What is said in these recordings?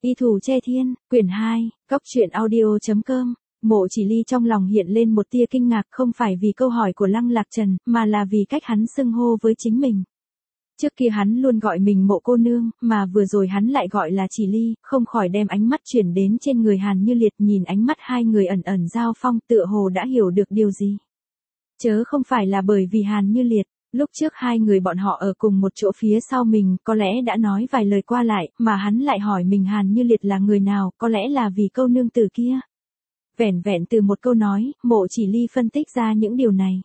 Y Thủ Che Thiên, quyển 2, Cốc truyện audio.com. Mộ Chỉ Ly trong lòng hiện lên một tia kinh ngạc, không phải vì câu hỏi của Lăng Lạc Trần, mà là vì cách hắn xưng hô với chính mình. Trước kia hắn luôn gọi mình Mộ cô nương, mà vừa rồi hắn lại gọi là Chỉ Ly, không khỏi đem ánh mắt chuyển đến trên người Hàn Như Liệt, nhìn ánh mắt hai người ẩn ẩn giao phong, tựa hồ đã hiểu được điều gì. Chớ không phải là bởi vì Hàn Như Liệt. Lúc trước hai người bọn họ ở cùng một chỗ phía sau mình, có lẽ đã nói vài lời qua lại, mà hắn lại hỏi mình Hàn Như Liệt là người nào, có lẽ là vì câu nương tử kia. Vẻn vẹn từ một câu nói, Mộ Chỉ Ly phân tích ra những điều này.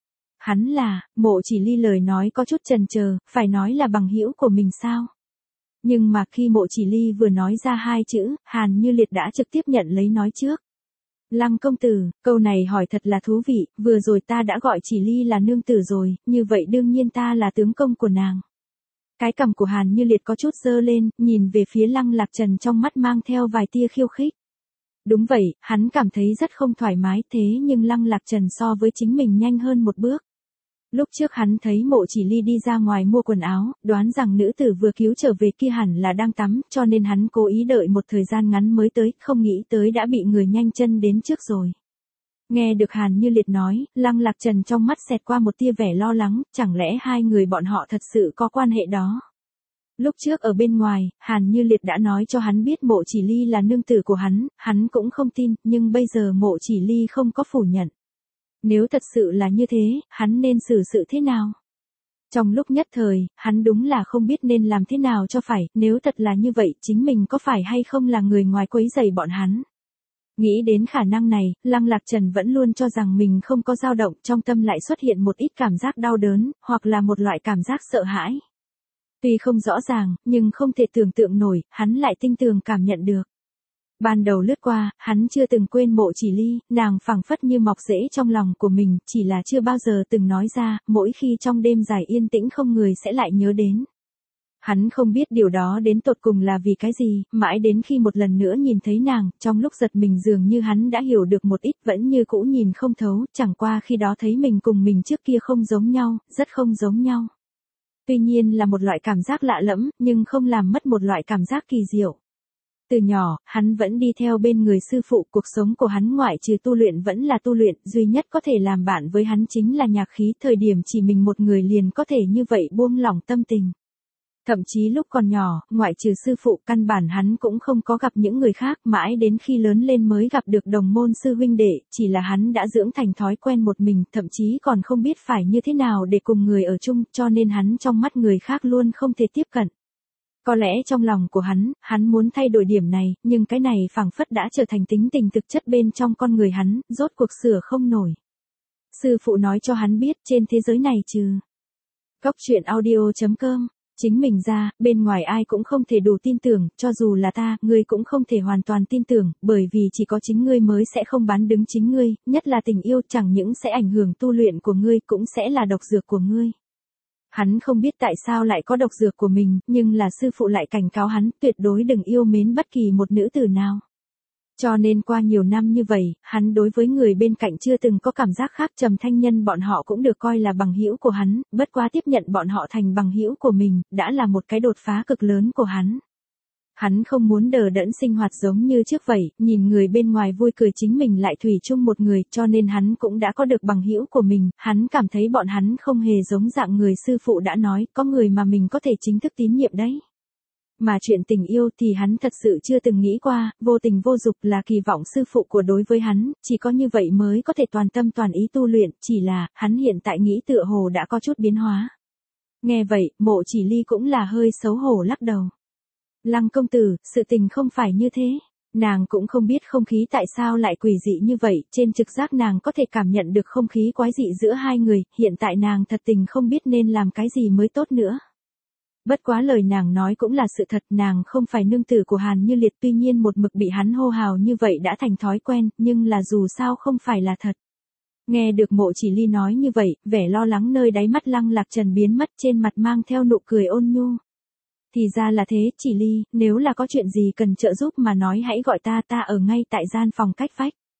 Hắn là, Mộ Chỉ Ly lời nói có chút chần chờ, phải nói là bằng hữu của mình sao? Nhưng mà khi Mộ Chỉ Ly vừa nói ra hai chữ, Hàn Như Liệt đã trực tiếp nhận lấy nói trước. Lăng công tử, câu này hỏi thật là thú vị, vừa rồi ta đã gọi Chỉ Ly là nương tử rồi, như vậy đương nhiên ta là tướng công của nàng. Cái cằm của Hàn Như Liệt có chút dơ lên, nhìn về phía Lăng Lạc Trần trong mắt mang theo vài tia khiêu khích. Đúng vậy, hắn cảm thấy rất không thoải mái, thế nhưng Lăng Lạc Trần so với chính mình nhanh hơn một bước. Lúc trước hắn thấy Mộ Chỉ Ly đi ra ngoài mua quần áo, đoán rằng nữ tử vừa cứu trở về kia hẳn là đang tắm, cho nên hắn cố ý đợi một thời gian ngắn mới tới, không nghĩ tới đã bị người nhanh chân đến trước rồi. Nghe được Hàn Như Liệt nói, Lăng Lạc Trần trong mắt xẹt qua một tia vẻ lo lắng, chẳng lẽ hai người bọn họ thật sự có quan hệ đó. Lúc trước ở bên ngoài, Hàn Như Liệt đã nói cho hắn biết Mộ Chỉ Ly là nương tử của hắn cũng không tin, nhưng bây giờ Mộ Chỉ Ly không có phủ nhận. Nếu thật sự là như thế, hắn nên xử sự thế nào? Trong lúc nhất thời, hắn đúng là không biết nên làm thế nào cho phải, nếu thật là như vậy, chính mình có phải hay không là người ngoài quấy rầy bọn hắn? Nghĩ đến khả năng này, Lăng Lạc Trần vẫn luôn cho rằng mình không có dao động, trong tâm lại xuất hiện một ít cảm giác đau đớn, hoặc là một loại cảm giác sợ hãi. Tuy không rõ ràng, nhưng không thể tưởng tượng nổi, hắn lại tinh tường cảm nhận được. Ban đầu lướt qua, hắn chưa từng quên Mộ Chỉ Ly, nàng phảng phất như mọc rễ trong lòng của mình, chỉ là chưa bao giờ từng nói ra, mỗi khi trong đêm dài yên tĩnh không người sẽ lại nhớ đến. Hắn không biết điều đó đến tột cùng là vì cái gì, mãi đến khi một lần nữa nhìn thấy nàng, trong lúc giật mình dường như hắn đã hiểu được một ít, vẫn như cũ nhìn không thấu, chẳng qua khi đó thấy mình cùng mình trước kia không giống nhau, rất không giống nhau. Tuy nhiên là một loại cảm giác lạ lẫm, nhưng không làm mất một loại cảm giác kỳ diệu. Từ nhỏ, hắn vẫn đi theo bên người sư phụ, cuộc sống của hắn ngoại trừ tu luyện vẫn là tu luyện, duy nhất có thể làm bạn với hắn chính là nhạc khí, thời điểm chỉ mình một người liền có thể như vậy buông lỏng tâm tình. Thậm chí lúc còn nhỏ, ngoại trừ sư phụ, căn bản hắn cũng không có gặp những người khác, mãi đến khi lớn lên mới gặp được đồng môn sư huynh đệ, chỉ là hắn đã dưỡng thành thói quen một mình, thậm chí còn không biết phải như thế nào để cùng người ở chung, cho nên hắn trong mắt người khác luôn không thể tiếp cận. Có lẽ trong lòng của hắn muốn thay đổi điểm này, nhưng cái này phảng phất đã trở thành tính tình thực chất bên trong con người hắn, rốt cuộc sửa không nổi. Sư phụ nói cho hắn biết trên thế giới này trừ Cốc truyện audio.com, chính mình ra, bên ngoài ai cũng không thể đủ tin tưởng, cho dù là ta, ngươi cũng không thể hoàn toàn tin tưởng, bởi vì chỉ có chính ngươi mới sẽ không bán đứng chính ngươi, nhất là tình yêu chẳng những sẽ ảnh hưởng tu luyện của ngươi cũng sẽ là độc dược của ngươi. Hắn không biết tại sao lại có độc dược của mình, nhưng là sư phụ lại cảnh cáo hắn tuyệt đối đừng yêu mến bất kỳ một nữ tử nào. Cho nên qua nhiều năm như vậy, hắn đối với người bên cạnh chưa từng có cảm giác khác. Trầm Thanh Nhân bọn họ cũng được coi là bằng hữu của hắn, bất quá tiếp nhận bọn họ thành bằng hữu của mình, đã là một cái đột phá cực lớn của hắn. Hắn không muốn đờ đẫn sinh hoạt giống như trước vậy, nhìn người bên ngoài vui cười chính mình lại thủy chung một người, cho nên hắn cũng đã có được bằng hữu của mình, hắn cảm thấy bọn hắn không hề giống dạng người sư phụ đã nói, có người mà mình có thể chính thức tín nhiệm đấy. Mà chuyện tình yêu thì hắn thật sự chưa từng nghĩ qua, vô tình vô dục là kỳ vọng sư phụ của đối với hắn, chỉ có như vậy mới có thể toàn tâm toàn ý tu luyện, chỉ là, hắn hiện tại nghĩ tựa hồ đã có chút biến hóa. Nghe vậy, Mộ Chỉ Ly cũng là hơi xấu hổ lắc đầu. Lăng công tử, sự tình không phải như thế. Nàng cũng không biết không khí tại sao lại quỷ dị như vậy, trên trực giác nàng có thể cảm nhận được không khí quái dị giữa hai người, hiện tại nàng thật tình không biết nên làm cái gì mới tốt nữa. Bất quá lời nàng nói cũng là sự thật, nàng không phải nương tử của Hàn Như Liệt, tuy nhiên một mực bị hắn hô hào như vậy đã thành thói quen, nhưng là dù sao không phải là thật. Nghe được Mộ Chỉ Ly nói như vậy, vẻ lo lắng nơi đáy mắt Lăng Lạc Trần biến mất, trên mặt mang theo nụ cười ôn nhu. Thì ra là thế, Chỉ Ly, nếu là có chuyện gì cần trợ giúp mà nói hãy gọi ta ở ngay tại gian phòng cách vách.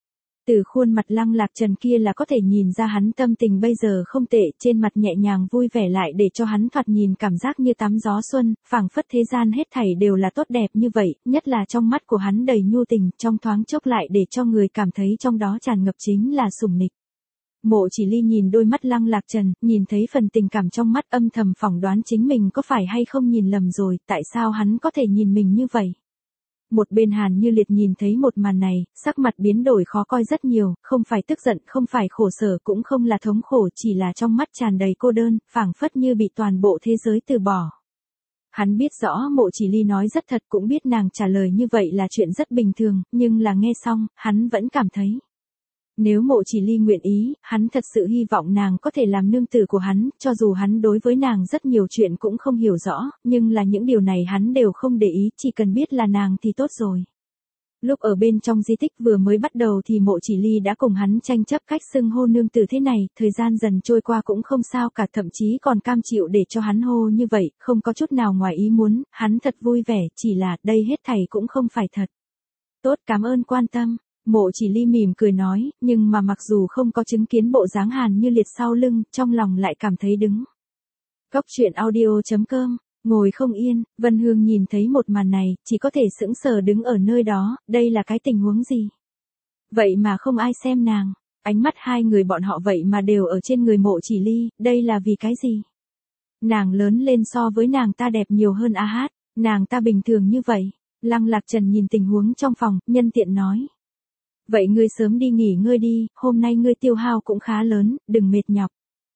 Từ khuôn mặt Lăng Lạc Trần kia là có thể nhìn ra hắn tâm tình bây giờ không tệ, trên mặt nhẹ nhàng vui vẻ lại để cho hắn thoạt nhìn cảm giác như tắm gió xuân, phảng phất thế gian hết thảy đều là tốt đẹp như vậy, nhất là trong mắt của hắn đầy nhu tình, trong thoáng chốc lại để cho người cảm thấy trong đó tràn ngập chính là sủng nịch. Mộ Chỉ Ly nhìn đôi mắt Lăng Lạc Trần, nhìn thấy phần tình cảm trong mắt âm thầm phỏng đoán chính mình có phải hay không nhìn lầm rồi, tại sao hắn có thể nhìn mình như vậy. Một bên Hàn Như Liệt nhìn thấy một màn này, sắc mặt biến đổi khó coi rất nhiều, không phải tức giận, không phải khổ sở, cũng không là thống khổ, chỉ là trong mắt tràn đầy cô đơn, phảng phất như bị toàn bộ thế giới từ bỏ. Hắn biết rõ Mộ Chỉ Ly nói rất thật, cũng biết nàng trả lời như vậy là chuyện rất bình thường, nhưng là nghe xong, hắn vẫn cảm thấy. Nếu Mộ Chỉ Ly nguyện ý, hắn thật sự hy vọng nàng có thể làm nương tử của hắn, cho dù hắn đối với nàng rất nhiều chuyện cũng không hiểu rõ, nhưng là những điều này hắn đều không để ý, chỉ cần biết là nàng thì tốt rồi. Lúc ở bên trong di tích vừa mới bắt đầu thì Mộ Chỉ Ly đã cùng hắn tranh chấp cách xưng hô nương tử thế này, thời gian dần trôi qua cũng không sao cả, thậm chí còn cam chịu để cho hắn hô như vậy, không có chút nào ngoài ý muốn, hắn thật vui vẻ, chỉ là đây hết thảy cũng không phải thật. Tốt, cảm ơn quan tâm. Mộ Chỉ Ly mỉm cười nói, nhưng mà mặc dù không có chứng kiến bộ dáng Hàn Như Liệt sau lưng, trong lòng lại cảm thấy đứng. Cốc truyện audio.com, ngồi không yên, Vân Hương nhìn thấy một màn này, chỉ có thể sững sờ đứng ở nơi đó, đây là cái tình huống gì? Vậy mà không ai xem nàng, ánh mắt hai người bọn họ vậy mà đều ở trên người Mộ Chỉ Ly, đây là vì cái gì? Nàng lớn lên so với nàng ta đẹp nhiều hơn a hát, nàng ta bình thường như vậy. Lăng Lạc Trần nhìn tình huống trong phòng, nhân tiện nói. Vậy ngươi sớm đi nghỉ ngơi đi, hôm nay ngươi tiêu hao cũng khá lớn, đừng mệt nhọc.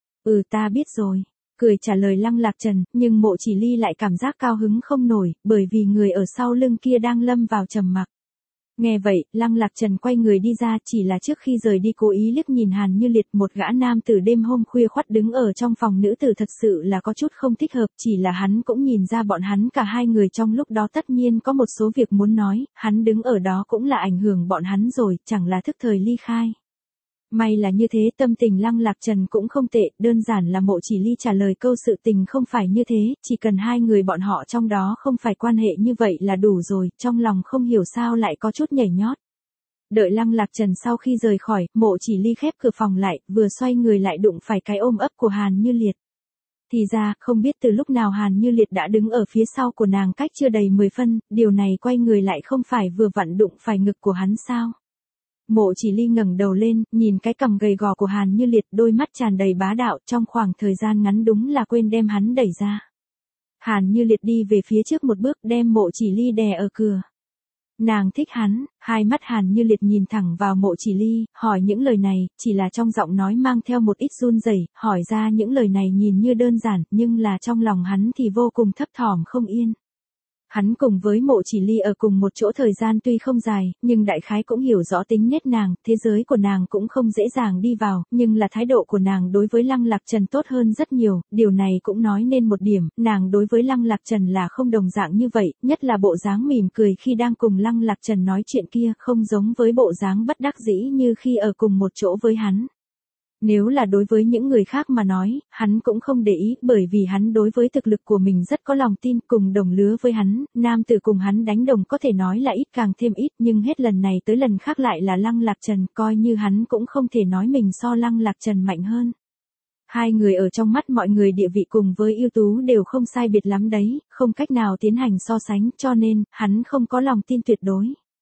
Ta biết rồi, cười trả lời Lăng Lạc Trần, nhưng Mộ Chỉ Ly lại cảm giác cao hứng không nổi, bởi vì người ở sau lưng kia đang lâm vào trầm mặc. Nghe vậy, Lăng Lạc Trần quay người đi ra, chỉ là trước khi rời đi cố ý liếc nhìn Hàn Như Liệt, một gã nam tử đêm hôm khuya khoắt đứng ở trong phòng nữ tử thật sự là có chút không thích hợp, chỉ là hắn cũng nhìn ra bọn hắn cả hai người trong lúc đó tất nhiên có một số việc muốn nói, hắn đứng ở đó cũng là ảnh hưởng bọn hắn rồi, chẳng là thức thời ly khai. May là như thế, tâm tình Lăng Lạc Trần cũng không tệ, đơn giản là Mộ Chỉ Ly trả lời câu sự tình không phải như thế, chỉ cần hai người bọn họ trong đó không phải quan hệ như vậy là đủ rồi, trong lòng không hiểu sao lại có chút nhảy nhót. Đợi Lăng Lạc Trần sau khi rời khỏi, Mộ Chỉ Ly khép cửa phòng lại, vừa xoay người lại đụng phải cái ôm ấp của Hàn Như Liệt. Thì ra, không biết từ lúc nào Hàn Như Liệt đã đứng ở phía sau của nàng cách chưa đầy 10 phân, điều này quay người lại không phải vừa vặn đụng phải ngực của hắn sao? Mộ Chỉ Ly ngẩng đầu lên, nhìn cái cằm gầy gò của Hàn Như Liệt, đôi mắt tràn đầy bá đạo, trong khoảng thời gian ngắn đúng là quên đem hắn đẩy ra. Hàn Như Liệt đi về phía trước một bước, đem Mộ Chỉ Ly đè ở cửa. Nàng thích hắn, hai mắt Hàn Như Liệt nhìn thẳng vào Mộ Chỉ Ly, hỏi những lời này, chỉ là trong giọng nói mang theo một ít run rẩy, hỏi ra những lời này nhìn như đơn giản, nhưng là trong lòng hắn thì vô cùng thấp thỏm không yên. Hắn cùng với Mộ Chỉ Ly ở cùng một chỗ thời gian tuy không dài, nhưng đại khái cũng hiểu rõ tính nết nàng, thế giới của nàng cũng không dễ dàng đi vào, nhưng là thái độ của nàng đối với Lăng Lạc Trần tốt hơn rất nhiều, điều này cũng nói nên một điểm, nàng đối với Lăng Lạc Trần là không đồng dạng như vậy, nhất là bộ dáng mỉm cười khi đang cùng Lăng Lạc Trần nói chuyện kia, không giống với bộ dáng bất đắc dĩ như khi ở cùng một chỗ với hắn. Nếu là đối với những người khác mà nói, hắn cũng không để ý, bởi vì hắn đối với thực lực của mình rất có lòng tin, cùng đồng lứa với hắn, nam tử cùng hắn đánh đồng có thể nói là ít càng thêm ít, nhưng hết lần này tới lần khác lại là Lăng Lạc Trần, coi như hắn cũng không thể nói mình so Lăng Lạc Trần mạnh hơn. Hai người ở trong mắt mọi người địa vị cùng với ưu tú đều không sai biệt lắm đấy, không cách nào tiến hành so sánh, cho nên, hắn không có lòng tin tuyệt đối.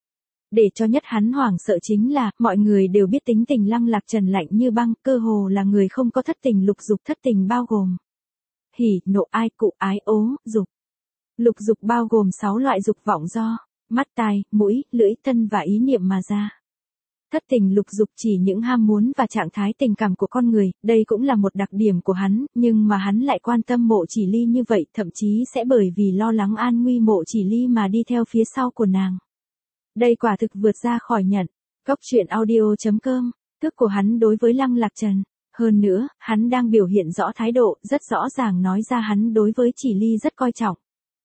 Để cho nhất hắn hoảng sợ chính là, mọi người đều biết tính tình Lăng Lạc Trần lạnh như băng, cơ hồ là người không có thất tình lục dục, thất tình bao gồm hỉ, nộ, ai, cụ, ái, ố, dục. Lục dục bao gồm 6 loại dục vọng do mắt, tai, mũi, lưỡi, thân và ý niệm mà ra. Thất tình lục dục chỉ những ham muốn và trạng thái tình cảm của con người, đây cũng là một đặc điểm của hắn, nhưng mà hắn lại quan tâm Mộ Chỉ Ly như vậy, thậm chí sẽ bởi vì lo lắng an nguy Mộ Chỉ Ly mà đi theo phía sau của nàng. Đây quả thực vượt ra khỏi nhận. Cốc truyện audio.com, thức của hắn đối với Lăng Lạc Trần. Hơn nữa, hắn đang biểu hiện rõ thái độ, rất rõ ràng nói ra hắn đối với Chỉ Ly rất coi trọng.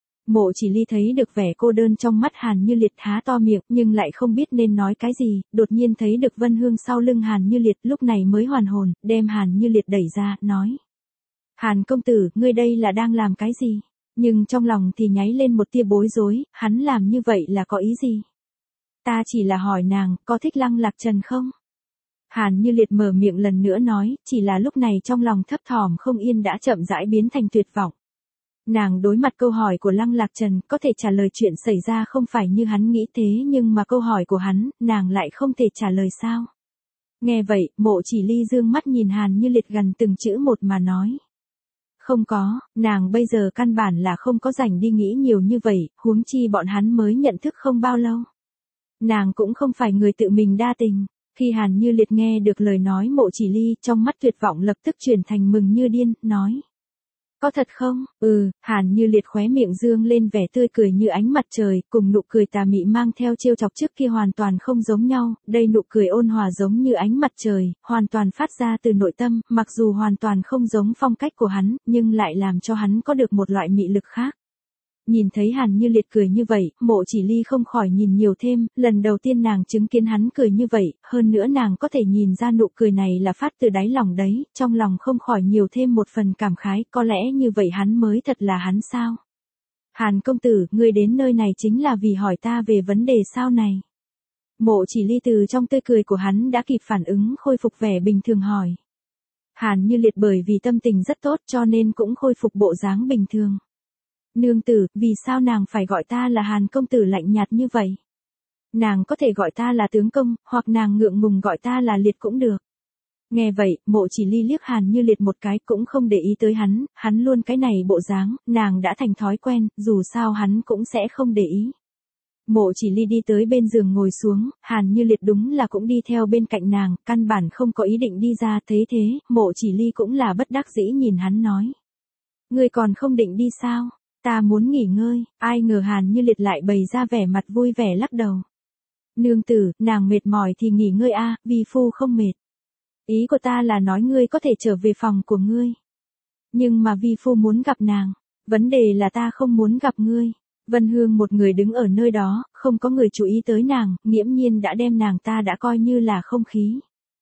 Mộ Chỉ Ly thấy được vẻ cô đơn trong mắt Hàn Như Liệt, há to miệng, nhưng lại không biết nên nói cái gì, đột nhiên thấy được Vân Hương sau lưng Hàn Như Liệt, lúc này mới hoàn hồn, đem Hàn Như Liệt đẩy ra, nói. Hàn công tử, ngươi đây là đang làm cái gì? Nhưng trong lòng thì nháy lên một tia bối rối, hắn làm như vậy là có ý gì? Ta chỉ là hỏi nàng, có thích Lăng Lạc Trần không? Hàn Như Liệt mở miệng lần nữa nói, chỉ là lúc này trong lòng thấp thỏm không yên đã chậm rãi biến thành tuyệt vọng. Nàng đối mặt câu hỏi của Lăng Lạc Trần, có thể trả lời chuyện xảy ra không phải như hắn nghĩ thế nhưng mà câu hỏi của hắn, nàng lại không thể trả lời sao. Nghe vậy, Mộ Chỉ Ly dương mắt nhìn Hàn Như Liệt gần từng chữ một mà nói. Không có, nàng bây giờ căn bản là không có rảnh đi nghĩ nhiều như vậy, huống chi bọn hắn mới nhận thức không bao lâu. Nàng cũng không phải người tự mình đa tình. Khi Hàn Như Liệt nghe được lời nói Mộ Chỉ Ly, trong mắt tuyệt vọng lập tức chuyển thành mừng như điên, nói. Có thật không? Hàn Như Liệt khóe miệng dương lên vẻ tươi cười như ánh mặt trời, cùng nụ cười tà mị mang theo trêu chọc trước kia hoàn toàn không giống nhau, đây nụ cười ôn hòa giống như ánh mặt trời, hoàn toàn phát ra từ nội tâm, mặc dù hoàn toàn không giống phong cách của hắn, nhưng lại làm cho hắn có được một loại mị lực khác. Nhìn thấy Hàn Như Liệt cười như vậy, Mộ Chỉ Ly không khỏi nhìn nhiều thêm, lần đầu tiên nàng chứng kiến hắn cười như vậy, hơn nữa nàng có thể nhìn ra nụ cười này là phát từ đáy lòng đấy, trong lòng không khỏi nhiều thêm một phần cảm khái, có lẽ như vậy hắn mới thật là hắn sao? Hàn công tử, ngươi đến nơi này chính là vì hỏi ta về vấn đề sao này? Mộ Chỉ Ly từ trong tươi cười của hắn đã kịp phản ứng khôi phục vẻ bình thường hỏi. Hàn Như Liệt bởi vì tâm tình rất tốt cho nên cũng khôi phục bộ dáng bình thường. Nương tử, vì sao nàng phải gọi ta là Hàn công tử lạnh nhạt như vậy? Nàng có thể gọi ta là tướng công, hoặc nàng ngượng ngùng gọi ta là Liệt cũng được. Nghe vậy, Mộ Chỉ Ly liếc Hàn Như Liệt một cái cũng không để ý tới hắn luôn cái này bộ dáng, nàng đã thành thói quen, dù sao hắn cũng sẽ không để ý. Mộ Chỉ Ly đi tới bên giường ngồi xuống, Hàn Như Liệt đúng là cũng đi theo bên cạnh nàng, căn bản không có ý định đi ra, thấy thế, Mộ Chỉ Ly cũng là bất đắc dĩ nhìn hắn nói. Ngươi còn không định đi sao? Ta muốn nghỉ ngơi, ai ngờ Hàn Như Liệt lại bày ra vẻ mặt vui vẻ lắc đầu. Nương tử, nàng mệt mỏi thì nghỉ ngơi a, vi phu không mệt. Ý của ta là nói ngươi có thể trở về phòng của ngươi. Nhưng mà vi phu muốn gặp nàng, vấn đề là ta không muốn gặp ngươi. Vân Hương một người đứng ở nơi đó, không có người chú ý tới nàng, nghiễm nhiên đã đem nàng ta đã coi như là không khí.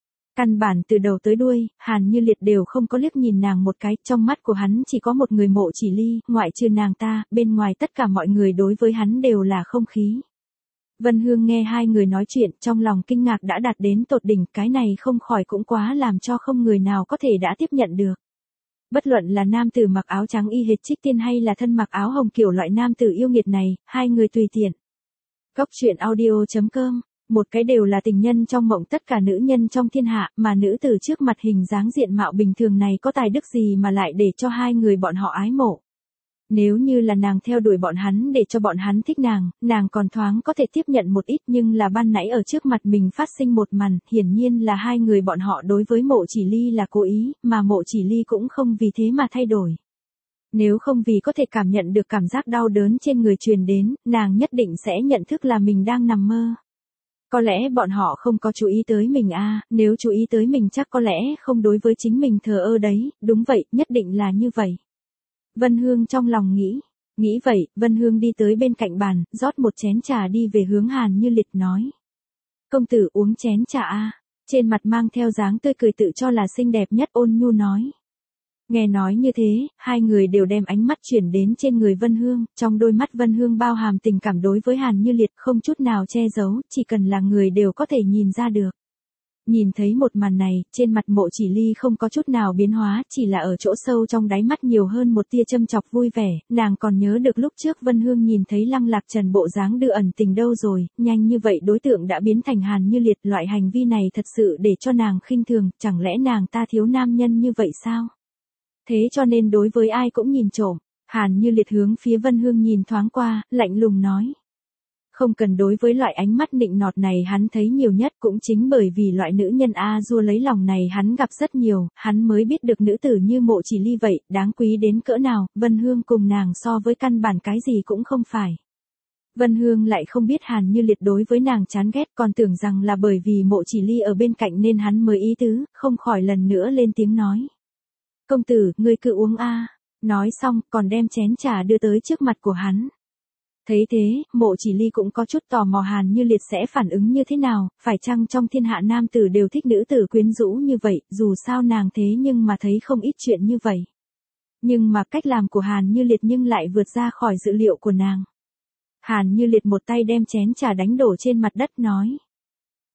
Căn bản từ đầu tới đuôi, Hàn Như Liệt đều không có liếc nhìn nàng một cái, trong mắt của hắn chỉ có một người Mộ Chỉ Ly, ngoại trừ nàng ta, bên ngoài tất cả mọi người đối với hắn đều là không khí. Vân Hương nghe hai người nói chuyện, trong lòng kinh ngạc đã đạt đến tột đỉnh, cái này không khỏi cũng quá làm cho không người nào có thể đã tiếp nhận được. Bất luận là nam tử mặc áo trắng y hệt Trích Tiên hay là thân mặc áo hồng kiểu loại nam tử yêu nghiệt này, hai người tùy tiện. Cốc truyện audio.com, một cái đều là tình nhân trong mộng tất cả nữ nhân trong thiên hạ, mà nữ tử trước mặt hình dáng diện mạo bình thường này có tài đức gì mà lại để cho hai người bọn họ ái mộ. Nếu như là nàng theo đuổi bọn hắn để cho bọn hắn thích nàng còn thoáng có thể tiếp nhận một ít, nhưng là ban nãy ở trước mặt mình phát sinh một màn, hiển nhiên là hai người bọn họ đối với Mộ Chỉ Ly là cố ý, mà Mộ Chỉ Ly cũng không vì thế mà thay đổi. Nếu không vì có thể cảm nhận được cảm giác đau đớn trên người truyền đến, nàng nhất định sẽ nhận thức là mình đang nằm mơ. Có lẽ bọn họ không có chú ý tới mình nếu chú ý tới mình chắc có lẽ không đối với chính mình thờ ơ đấy, đúng vậy, nhất định là như vậy. Vân Hương trong lòng nghĩ vậy, Vân Hương đi tới bên cạnh bàn, rót một chén trà đi về hướng Hàn Như Liệt nói. Công tử uống chén trà trên mặt mang theo dáng tươi cười tự cho là xinh đẹp nhất ôn nhu nói. Nghe nói như thế, hai người đều đem ánh mắt chuyển đến trên người Vân Hương, trong đôi mắt Vân Hương bao hàm tình cảm đối với Hàn Như Liệt không chút nào che giấu, chỉ cần là người đều có thể nhìn ra được. Nhìn thấy một màn này, trên mặt Mộ Chỉ Ly không có chút nào biến hóa, chỉ là ở chỗ sâu trong đáy mắt nhiều hơn một tia châm chọc vui vẻ, nàng còn nhớ được lúc trước Vân Hương nhìn thấy Lăng Lạc Trần bộ dáng đưa ẩn tình đâu rồi, nhanh như vậy đối tượng đã biến thành Hàn Như Liệt, loại hành vi này thật sự để cho nàng khinh thường, chẳng lẽ nàng ta thiếu nam nhân như vậy sao? Thế cho nên đối với ai cũng nhìn trộm, Hàn Như Liệt hướng phía Vân Hương nhìn thoáng qua, lạnh lùng nói. Không cần đối với loại ánh mắt nịnh nọt này hắn thấy nhiều nhất cũng chính bởi vì loại nữ nhân A-dua lấy lòng này hắn gặp rất nhiều, hắn mới biết được nữ tử như Mộ Chỉ Ly vậy, đáng quý đến cỡ nào, Vân Hương cùng nàng so với căn bản cái gì cũng không phải. Vân Hương lại không biết Hàn Như Liệt đối với nàng chán ghét, còn tưởng rằng là bởi vì Mộ Chỉ Ly ở bên cạnh nên hắn mới ý tứ, không khỏi lần nữa lên tiếng nói. Công tử, ngươi cứ uống nói xong, còn đem chén trà đưa tới trước mặt của hắn. Thấy thế, Mộ Chỉ Ly cũng có chút tò mò Hàn Như Liệt sẽ phản ứng như thế nào, phải chăng trong thiên hạ nam tử đều thích nữ tử quyến rũ như vậy, dù sao nàng thế nhưng mà thấy không ít chuyện như vậy. Nhưng mà cách làm của Hàn Như Liệt nhưng lại vượt ra khỏi dự liệu của nàng. Hàn Như Liệt một tay đem chén trà đánh đổ trên mặt đất nói.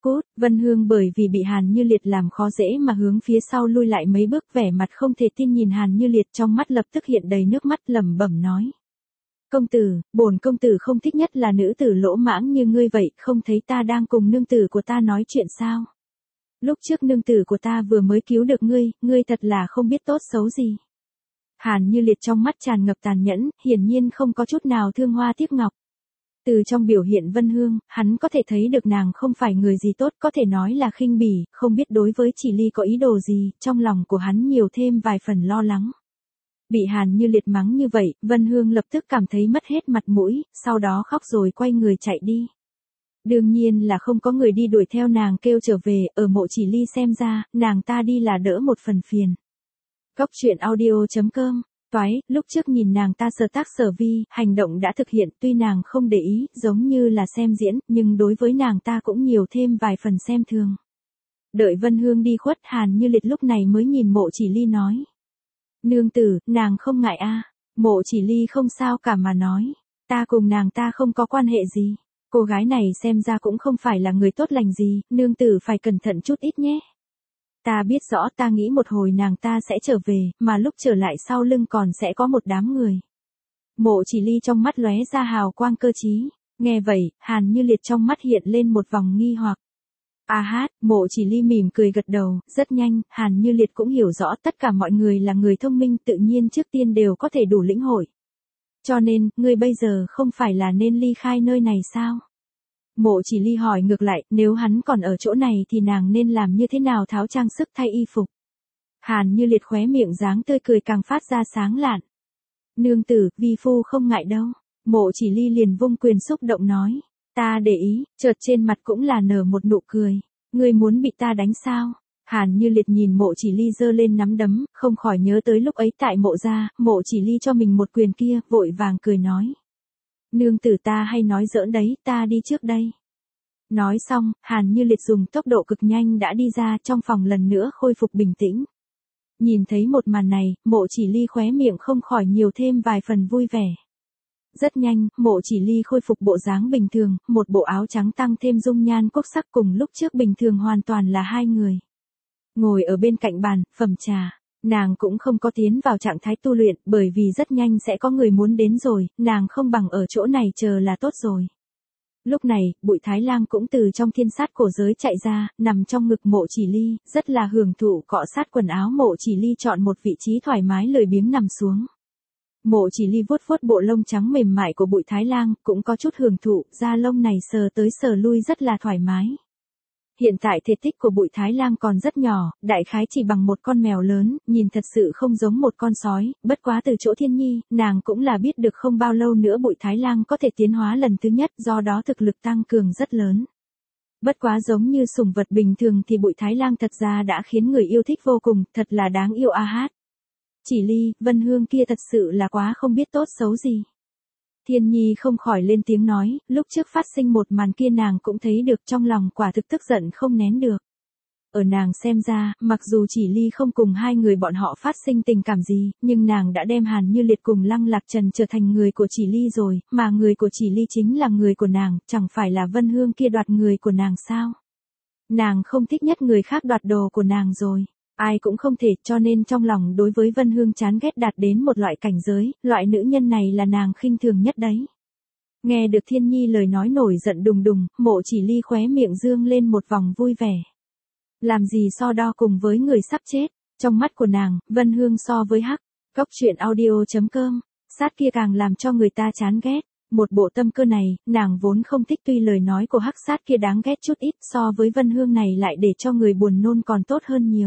Cút, Vân Hương bởi vì bị Hàn Như Liệt làm khó dễ mà hướng phía sau lui lại mấy bước, vẻ mặt không thể tin nhìn Hàn Như Liệt, trong mắt lập tức hiện đầy nước mắt, lẩm bẩm nói. Công tử, bổn công tử không thích nhất là nữ tử lỗ mãng như ngươi vậy, không thấy ta đang cùng nương tử của ta nói chuyện sao? Lúc trước nương tử của ta vừa mới cứu được ngươi, ngươi thật là không biết tốt xấu gì. Hàn Như Liệt trong mắt tràn ngập tàn nhẫn, hiển nhiên không có chút nào thương hoa tiếc ngọc. Từ trong biểu hiện Vân Hương, hắn có thể thấy được nàng không phải người gì tốt, có thể nói là khinh bỉ, không biết đối với Chỉ Ly có ý đồ gì, trong lòng của hắn nhiều thêm vài phần lo lắng. Bị Hàn Như Liệt mắng như vậy, Vân Hương lập tức cảm thấy mất hết mặt mũi, sau đó khóc rồi quay người chạy đi. Đương nhiên là không có người đi đuổi theo nàng kêu trở về, ở Mộ Chỉ Ly xem ra, nàng ta đi là đỡ một phần phiền. Cóc truyện audio.com. Toái, lúc trước nhìn nàng ta sở tác sở vi, hành động đã thực hiện, tuy nàng không để ý, giống như là xem diễn, nhưng đối với nàng ta cũng nhiều thêm vài phần xem thường. Đợi Vân Hương đi khuất, Hàn Như Liệt lúc này mới nhìn Mộ Chỉ Ly nói. Nương tử, nàng không ngại a? Mộ Chỉ Ly không sao cả mà nói. Ta cùng nàng ta không có quan hệ gì. Cô gái này xem ra cũng không phải là người tốt lành gì, nương tử phải cẩn thận chút ít nhé. Ta biết rõ, ta nghĩ một hồi nàng ta sẽ trở về, mà lúc trở lại sau lưng còn sẽ có một đám người. Mộ Chỉ Ly trong mắt lóe ra hào quang cơ trí. Nghe vậy, Hàn Như Liệt trong mắt hiện lên một vòng nghi hoặc. A hát, Mộ Chỉ Ly mỉm cười gật đầu, rất nhanh, Hàn Như Liệt cũng hiểu rõ tất cả mọi người là người thông minh, tự nhiên trước tiên đều có thể đủ lĩnh hội. Cho nên, ngươi bây giờ không phải là nên ly khai nơi này sao? Mộ Chỉ Ly hỏi ngược lại, nếu hắn còn ở chỗ này thì nàng nên làm như thế nào tháo trang sức thay y phục? Hàn Như Liệt khóe miệng dáng tươi cười càng phát ra sáng lạn. Nương tử, vi phu không ngại đâu. Mộ Chỉ Ly liền vung quyền xúc động nói. Ta để ý, chợt trên mặt cũng là nở một nụ cười. Ngươi muốn bị ta đánh sao? Hàn Như Liệt nhìn Mộ Chỉ Ly giơ lên nắm đấm, không khỏi nhớ tới lúc ấy tại Mộ gia, Mộ Chỉ Ly cho mình một quyền kia, vội vàng cười nói. Nương tử ta hay nói giỡn đấy, ta đi trước đây. Nói xong, Hàn Như Liệt dùng tốc độ cực nhanh đã đi ra, trong phòng lần nữa khôi phục bình tĩnh. Nhìn thấy một màn này, Mộ Chỉ Ly khóe miệng không khỏi nhiều thêm vài phần vui vẻ. Rất nhanh, Mộ Chỉ Ly khôi phục bộ dáng bình thường, một bộ áo trắng tăng thêm dung nhan quốc sắc, cùng lúc trước bình thường hoàn toàn là hai người. Ngồi ở bên cạnh bàn, phẩm trà. Nàng cũng không có tiến vào trạng thái tu luyện, bởi vì rất nhanh sẽ có người muốn đến rồi, nàng không bằng ở chỗ này chờ là tốt rồi. Lúc này, Bụi Thái Lang cũng từ trong thiên sát cổ giới chạy ra, nằm trong ngực Mộ Chỉ Ly, rất là hưởng thụ cọ sát quần áo. Mộ Chỉ Ly chọn một vị trí thoải mái lười biếng nằm xuống. Mộ Chỉ Ly vuốt vuốt bộ lông trắng mềm mại của Bụi Thái Lang, cũng có chút hưởng thụ, da lông này sờ tới sờ lui rất là thoải mái. Hiện tại thể tích của Bụi Thái Lang còn rất nhỏ, đại khái chỉ bằng một con mèo lớn, nhìn thật sự không giống một con sói, bất quá từ chỗ Thiên Nhi, nàng cũng là biết được không bao lâu nữa Bụi Thái Lang có thể tiến hóa lần thứ nhất, do đó thực lực tăng cường rất lớn. Bất quá giống như sủng vật bình thường thì Bụi Thái Lang thật ra đã khiến người yêu thích vô cùng, thật là đáng yêu a hát. Chỉ Ly, Vân Hương kia thật sự là quá không biết tốt xấu gì. Thiên Nhi không khỏi lên tiếng nói, lúc trước phát sinh một màn kia nàng cũng thấy được, trong lòng quả thực tức giận không nén được. Ở nàng xem ra, mặc dù Chỉ Ly không cùng hai người bọn họ phát sinh tình cảm gì, nhưng nàng đã đem Hàn Như Liệt cùng Lăng Lạc Trần trở thành người của Chỉ Ly rồi, mà người của Chỉ Ly chính là người của nàng, chẳng phải là Vân Hương kia đoạt người của nàng sao? Nàng không thích nhất người khác đoạt đồ của nàng rồi. Ai cũng không thể, cho nên trong lòng đối với Vân Hương chán ghét đạt đến một loại cảnh giới, loại nữ nhân này là nàng khinh thường nhất đấy. Nghe được Thiên Nhi lời nói nổi giận đùng đùng, Mộ Chỉ Ly khóe miệng dương lên một vòng vui vẻ. Làm gì so đo cùng với người sắp chết, trong mắt của nàng, Vân Hương so với Hắc. Cóc truyện audio.com, sát kia càng làm cho người ta chán ghét. Một bộ tâm cơ này, nàng vốn không thích, tuy lời nói của Hắc sát kia đáng ghét chút ít, so với Vân Hương này lại để cho người buồn nôn còn tốt hơn nhiều.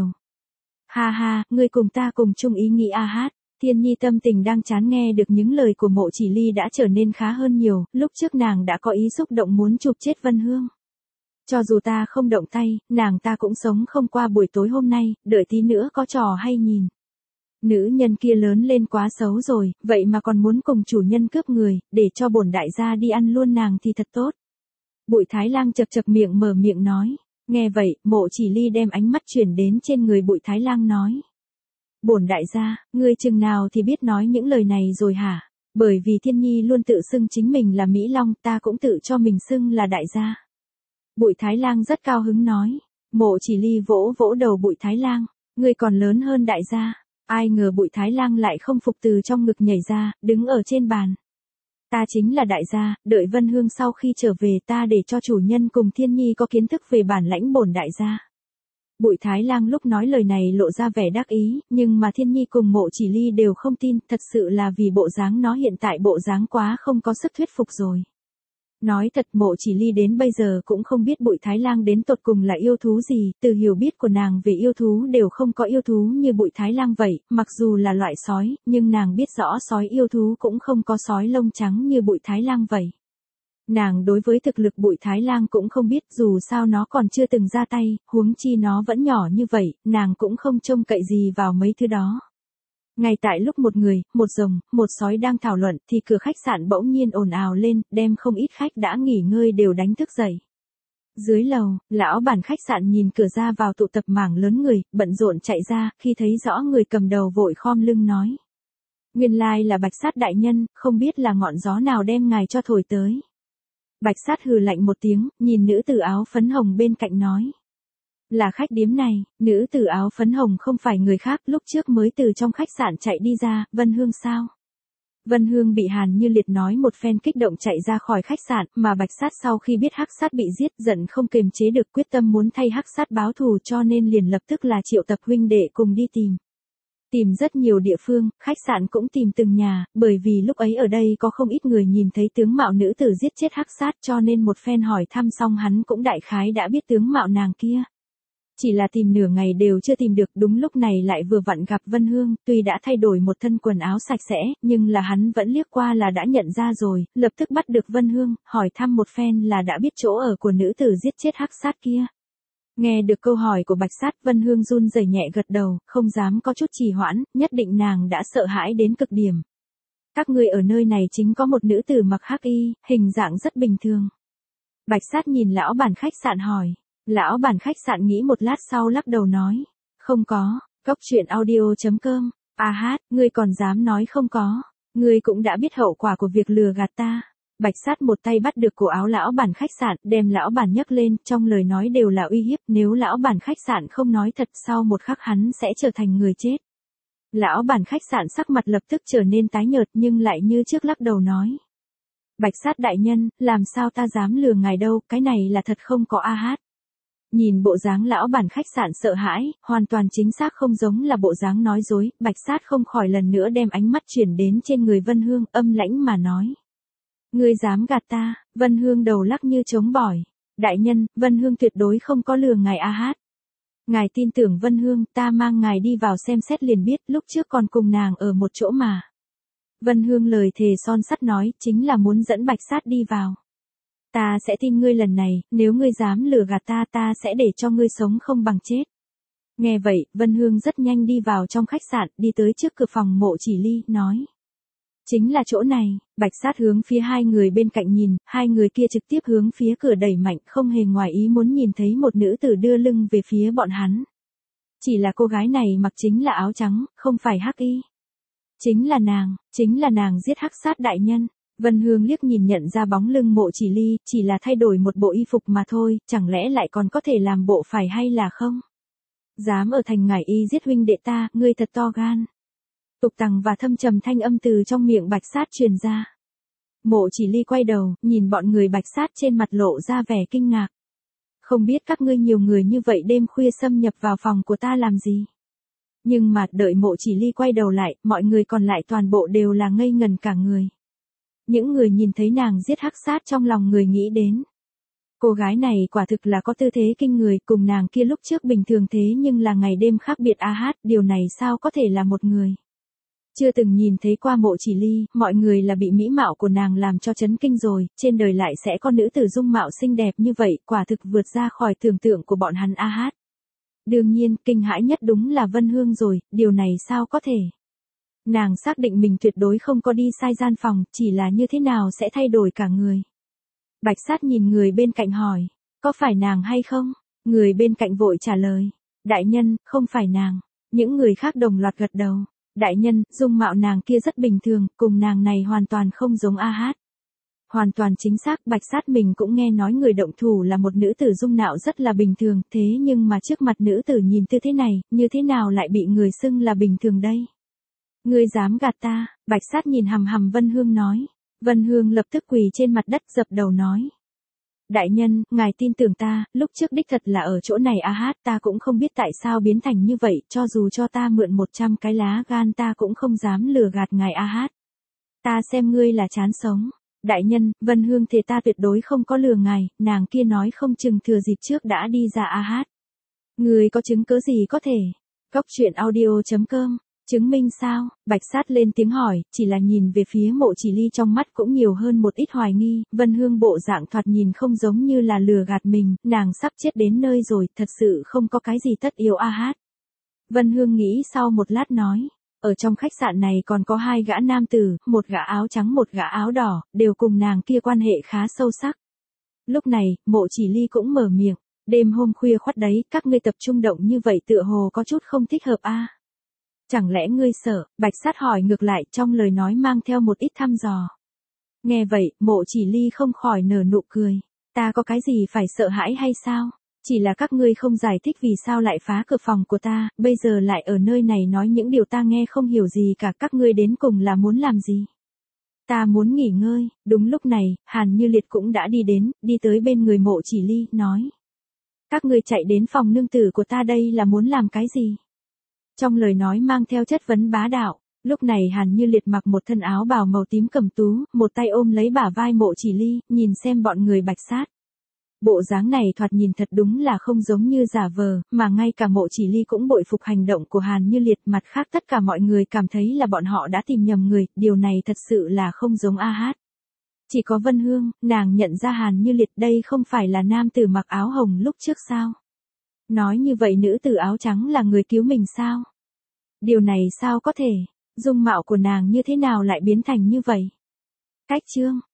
Ha ha, ngươi cùng ta cùng chung ý nghĩ a hát. Thiên Nhi tâm tình đang chán nghe được những lời của Mộ Chỉ Ly đã trở nên khá hơn nhiều, lúc trước nàng đã có ý xúc động muốn chụp chết Vân Hương. Cho dù ta không động tay, nàng ta cũng sống không qua buổi tối hôm nay, đợi tí nữa có trò hay nhìn. Nữ nhân kia lớn lên quá xấu rồi, vậy mà còn muốn cùng chủ nhân cướp người, để cho bổn đại gia đi ăn luôn nàng thì thật tốt. Bụi Thái Lang chật chật miệng mở miệng nói. Nghe vậy, Mộ Chỉ Ly đem ánh mắt chuyển đến trên người Bụi Thái Lang nói. Bổn đại gia, ngươi chừng nào thì biết nói những lời này rồi hả? Bởi vì Thiên Nhi luôn tự xưng chính mình là Mỹ Long, ta cũng tự cho mình xưng là đại gia. Bụi Thái Lang rất cao hứng nói. Mộ Chỉ Ly vỗ vỗ đầu Bụi Thái Lang, ngươi còn lớn hơn đại gia. Ai ngờ Bụi Thái Lang lại không phục, từ trong ngực nhảy ra, đứng ở trên bàn. Ta chính là đại gia, đợi Vân Hương sau khi trở về ta để cho chủ nhân cùng Thiên Nhi có kiến thức về bản lãnh bổn đại gia. Bụi Thái Lang lúc nói lời này lộ ra vẻ đắc ý, nhưng mà Thiên Nhi cùng Mộ Chỉ Ly đều không tin, thật sự là vì bộ dáng nó hiện tại bộ dáng quá không có sức thuyết phục rồi. Nói thật, Mộ Chỉ Ly đến bây giờ cũng không biết Bụi Thái Lang đến tột cùng là yêu thú gì, từ hiểu biết của nàng về yêu thú đều không có yêu thú như Bụi Thái Lang vậy, mặc dù là loại sói, nhưng nàng biết rõ sói yêu thú cũng không có sói lông trắng như Bụi Thái Lang vậy. Nàng đối với thực lực Bụi Thái Lang cũng không biết, dù sao nó còn chưa từng ra tay, huống chi nó vẫn nhỏ như vậy, nàng cũng không trông cậy gì vào mấy thứ đó. Ngay tại lúc một người, một rồng, một sói đang thảo luận thì cửa khách sạn bỗng nhiên ồn ào lên, đem không ít khách đã nghỉ ngơi đều đánh thức dậy. Dưới lầu, lão bản khách sạn nhìn cửa ra vào tụ tập mảng lớn người, bận rộn chạy ra, khi thấy rõ người cầm đầu vội khom lưng nói. Nguyên lai là Bạch Sát đại nhân, không biết là ngọn gió nào đem ngài cho thổi tới. Bạch Sát hừ lạnh một tiếng, nhìn nữ tử áo phấn hồng bên cạnh nói. Là khách điếm này, nữ tử áo phấn hồng không phải người khác, lúc trước mới từ trong khách sạn chạy đi ra, Vân Hương sao? Vân Hương bị Hàn Như Liệt nói một phen kích động chạy ra khỏi khách sạn, mà Bạch Sát sau khi biết Hắc Sát bị giết, giận không kềm chế được, quyết tâm muốn thay Hắc Sát báo thù, cho nên liền lập tức là triệu tập huynh đệ cùng đi tìm. Tìm rất nhiều địa phương, khách sạn cũng tìm từng nhà, bởi vì lúc ấy ở đây có không ít người nhìn thấy tướng mạo nữ tử giết chết Hắc Sát, cho nên một phen hỏi thăm xong hắn cũng đại khái đã biết tướng mạo nàng kia. Chỉ là tìm nửa ngày đều chưa tìm được, đúng lúc này lại vừa vặn gặp Vân Hương, tuy đã thay đổi một thân quần áo sạch sẽ, nhưng là hắn vẫn liếc qua là đã nhận ra rồi, lập tức bắt được Vân Hương, hỏi thăm một phen là đã biết chỗ ở của nữ tử giết chết Hắc Sát kia. Nghe được câu hỏi của Bạch Sát, Vân Hương run rẩy nhẹ gật đầu, không dám có chút trì hoãn, nhất định nàng đã sợ hãi đến cực điểm. Các ngươi ở nơi này chính có một nữ tử mặc hắc y, hình dạng rất bình thường. Bạch Sát nhìn lão bản khách sạn hỏi. Lão bản khách sạn nghĩ một lát sau lắc đầu nói. Không có, Cốc Truyện Audio.com. À hát, ngươi còn dám nói không có. Ngươi cũng đã biết hậu quả của việc lừa gạt ta. Bạch Sát một tay bắt được cổ áo lão bản khách sạn, đem lão bản nhấc lên, trong lời nói đều là uy hiếp, nếu lão bản khách sạn không nói thật sau một khắc hắn sẽ trở thành người chết. Lão bản khách sạn sắc mặt lập tức trở nên tái nhợt nhưng lại như trước lắc đầu nói. Bạch Sát đại nhân, làm sao ta dám lừa ngài đâu, cái này là thật không có a hát. Nhìn bộ dáng lão bản khách sạn sợ hãi, hoàn toàn chính xác không giống là bộ dáng nói dối, Bạch Sát không khỏi lần nữa đem ánh mắt chuyển đến trên người Vân Hương, âm lãnh mà nói. Ngươi dám gạt ta? Vân Hương đầu lắc như trống bỏi. Đại nhân, Vân Hương tuyệt đối không có lừa ngài a hát. Ngài tin tưởng Vân Hương, ta mang ngài đi vào xem xét liền biết, lúc trước còn cùng nàng ở một chỗ mà. Vân Hương lời thề son sắt nói, chính là muốn dẫn Bạch Sát đi vào. Ta sẽ tin ngươi lần này, nếu ngươi dám lừa gạt ta, ta sẽ để cho ngươi sống không bằng chết. Nghe vậy, Vân Hương rất nhanh đi vào trong khách sạn, đi tới trước cửa phòng Mộ Chỉ Ly, nói. Chính là chỗ này. Bạch Sát hướng phía hai người bên cạnh nhìn, hai người kia trực tiếp hướng phía cửa đẩy mạnh, không hề ngoài ý muốn nhìn thấy một nữ tử đưa lưng về phía bọn hắn. Chỉ là cô gái này mặc chính là áo trắng, không phải hắc y. Chính là nàng giết Hắc Sát đại nhân. Vân Hương liếc nhìn nhận ra bóng lưng Mộ Chỉ Ly, chỉ là thay đổi một bộ y phục mà thôi, chẳng lẽ lại còn có thể làm bộ phải hay là không? Dám ở thành ngải y giết huynh đệ ta, ngươi thật to gan. Tục tằng và thâm trầm thanh âm từ trong miệng Bạch Sát truyền ra. Mộ Chỉ Ly quay đầu, nhìn bọn người Bạch Sát trên mặt lộ ra vẻ kinh ngạc. Không biết các ngươi nhiều người như vậy đêm khuya xâm nhập vào phòng của ta làm gì? Nhưng mà đợi Mộ Chỉ Ly quay đầu lại, mọi người còn lại toàn bộ đều là ngây ngần cả người. Những người nhìn thấy nàng giết Hắc Sát trong lòng người nghĩ đến. Cô gái này quả thực là có tư thế kinh người, cùng nàng kia lúc trước bình thường thế nhưng là ngày đêm khác biệt a hát, điều này sao có thể là một người. Chưa từng nhìn thấy qua Mộ Chỉ Ly, mọi người là bị mỹ mạo của nàng làm cho chấn kinh rồi, trên đời lại sẽ có nữ tử dung mạo xinh đẹp như vậy, quả thực vượt ra khỏi tưởng tượng của bọn hắn a hát. Đương nhiên, kinh hãi nhất đúng là Vân Hương rồi, điều này sao có thể. Nàng xác định mình tuyệt đối không có đi sai gian phòng, chỉ là như thế nào sẽ thay đổi cả người. Bạch Sát nhìn người bên cạnh hỏi, có phải nàng hay không? Người bên cạnh vội trả lời, đại nhân, không phải nàng. Những người khác đồng loạt gật đầu. Đại nhân, dung mạo nàng kia rất bình thường, cùng nàng này hoàn toàn không giống a hát. Hoàn toàn chính xác, Bạch Sát mình cũng nghe nói người động thủ là một nữ tử dung nạo rất là bình thường, thế nhưng mà trước mặt nữ tử nhìn tư thế này, như thế nào lại bị người xưng là bình thường đây? Ngươi dám gạt ta, Bạch Sát nhìn hằm hằm Vân Hương nói. Vân Hương lập tức quỳ trên mặt đất dập đầu nói. Đại nhân, ngài tin tưởng ta, lúc trước đích thật là ở chỗ này hát, ta cũng không biết tại sao biến thành như vậy, cho dù cho ta mượn 100 cái lá gan ta cũng không dám lừa gạt ngài hát. Ta xem ngươi là chán sống. Đại nhân, Vân Hương thề ta tuyệt đối không có lừa ngài, nàng kia nói không chừng thừa dịp trước đã đi ra hát. Ngươi có chứng cứ gì có thể? Góc truyện audio.com. Chứng minh sao? Bạch Sát lên tiếng hỏi, chỉ là nhìn về phía Mộ Chỉ Ly trong mắt cũng nhiều hơn một ít hoài nghi, Vân Hương bộ dạng thoạt nhìn không giống như là lừa gạt mình, nàng sắp chết đến nơi rồi, thật sự không có cái gì tất yếu hát. Vân Hương nghĩ sau một lát nói, ở trong khách sạn này còn có 2 gã nam tử, một gã áo trắng một gã áo đỏ, đều cùng nàng kia quan hệ khá sâu sắc. Lúc này, Mộ Chỉ Ly cũng mở miệng, đêm hôm khuya khoắt đấy, các ngươi tập trung động như vậy tựa hồ có chút không thích hợp Chẳng lẽ ngươi sợ? Bạch Sát hỏi ngược lại, trong lời nói mang theo một ít thăm dò. Nghe vậy, Mộ Chỉ Ly không khỏi nở nụ cười. Ta có cái gì phải sợ hãi hay sao? Chỉ là các ngươi không giải thích vì sao lại phá cửa phòng của ta, bây giờ lại ở nơi này nói những điều ta nghe không hiểu gì cả, các ngươi đến cùng là muốn làm gì? Ta muốn nghỉ ngơi. Đúng lúc này, Hàn Như Liệt cũng đã đi đến, đi tới bên người Mộ Chỉ Ly, nói. Các ngươi chạy đến phòng nương tử của ta đây là muốn làm cái gì? Trong lời nói mang theo chất vấn bá đạo, lúc này Hàn Như Liệt mặc một thân áo bào màu tím cẩm tú, một tay ôm lấy bả vai Mộ Chỉ Ly, nhìn xem bọn người Bạch Sát. Bộ dáng này thoạt nhìn thật đúng là không giống như giả vờ, mà ngay cả Mộ Chỉ Ly cũng bội phục hành động của Hàn Như Liệt, mặt khác tất cả mọi người cảm thấy là bọn họ đã tìm nhầm người, điều này thật sự là không giống hát. Chỉ có Vân Hương, nàng nhận ra Hàn Như Liệt đây không phải là nam tử mặc áo hồng lúc trước sao? Nói như vậy nữ tử áo trắng là người cứu mình sao? Điều này sao có thể? Dung mạo của nàng như thế nào lại biến thành như vậy? Cách chương